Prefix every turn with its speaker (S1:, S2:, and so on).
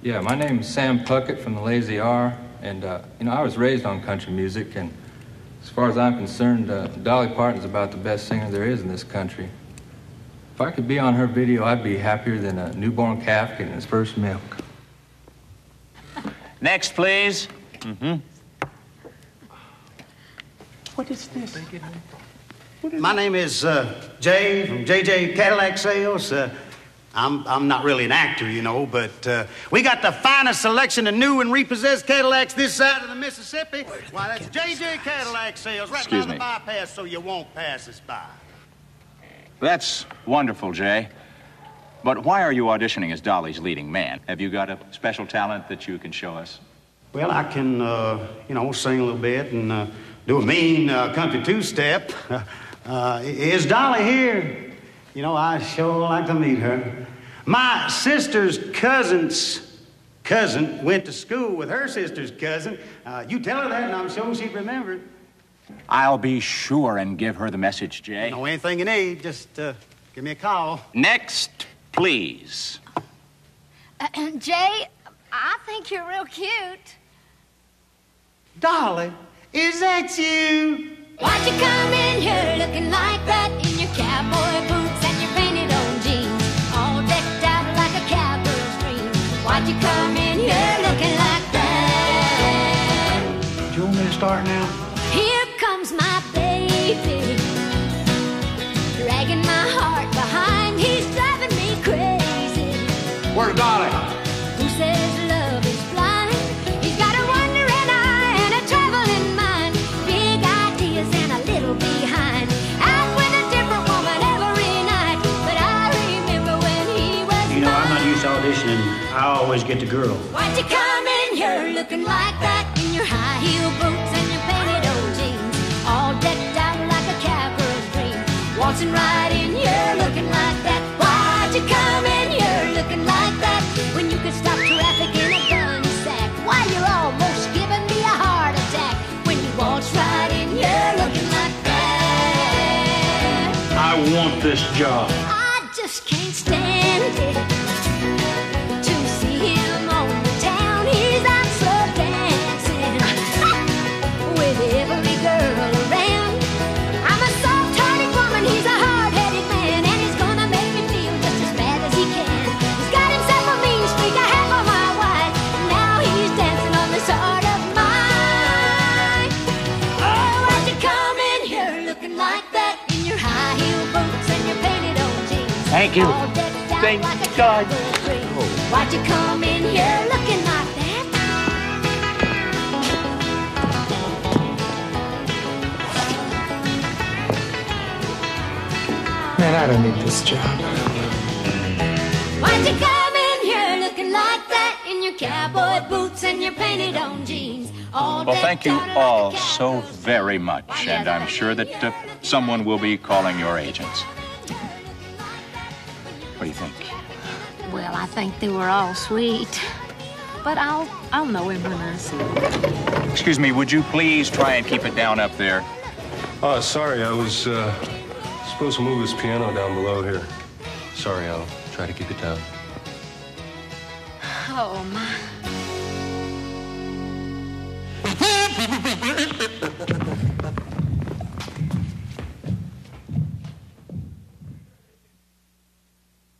S1: Yeah, my name's Sam Puckett from the Lazy R, and, I was raised on country music, and as far as I'm concerned, Dolly Parton's about the best singer there is in this country. If I could be on her video, I'd be happier than a newborn calf getting his first milk.
S2: Next, please.
S3: What is this?
S4: My name is Jay from JJ Cadillac Sales. I'm not really an actor, you know, but we got the finest selection of new and repossessed Cadillacs this side of the Mississippi. Why, that's JJ Cadillac Sales right
S2: Excuse
S4: down the
S2: me.
S4: bypass so you won't pass us by.
S2: That's wonderful, Jay. But why are you auditioning as Dolly's leading man? Have you got a special talent that you can show us?
S4: Well, I can, sing a little bit and do a mean country two-step. Is Dolly here? You know, I sure like to meet her. My sister's cousin's cousin went to school with her sister's cousin. You tell her that, and I'm sure she'd remember it.
S2: I'll be sure and give her the message, Jay.
S4: You know, anything you need, just give me a call.
S2: Next, please.
S5: Jay, I think you're real cute.
S4: Dolly, is that you?
S5: Why'd you come in here looking like that in your cowboy boots and your painted on jeans, all decked out like a cowgirl's dream? Why'd you come in here looking like that?
S4: Do you want me to start now?
S5: Here comes my baby, dragging my heart behind. He's driving me crazy.
S4: Where's Dolly?
S5: Who says love is blind? He's got a wandering eye and a traveling mind, big ideas and a little behind. Out with a different woman every night, but I remember when he was
S4: You know, I'm not
S5: mine.
S4: used to auditioning. I always get the girl.
S5: Why'd you come in here looking like that in your high heel boots and your painted old jeans, all decked out like a cowgirl's dream, waltzing right in here looking like that? Why'd you come in here looking like that when you could stop traffic in a gun sack? Why, you're almost giving me a heart attack when you waltz right in here looking like that.
S3: I want this job.
S5: I just can't stand it to see him on the town. He's out so dancing with every girl around. I'm a soft-hearted woman, he's a hard-headed man, and he's gonna make me feel just as bad as he can. He's got himself a mean streak, a half of my wife. Now he's dancing on this heart of mine. Oh, why'd you come in here looking like that in your high heel boots and your painted on jeans?
S3: Thank you.
S5: All decked out
S3: Thank
S5: like a
S3: God.
S5: cowgirl's dream. Why'd you come in here looking like that?
S6: Man, I don't need this job.
S5: Why'd you come in here looking like that in your cowboy boots and your painted on jeans? All
S2: Well, thank you
S5: decked out
S2: all
S5: like a
S2: so
S5: cowgirl's
S2: very much, and I'm sure that someone will be calling your agents. What do you think?
S7: Well, I think they were all sweet. But I'll know him when I see him.
S2: Excuse me, would you please try and keep it down up there?
S8: Oh, sorry, I was supposed to move this piano down below here. Sorry, I'll try to keep it down.
S7: Oh, my.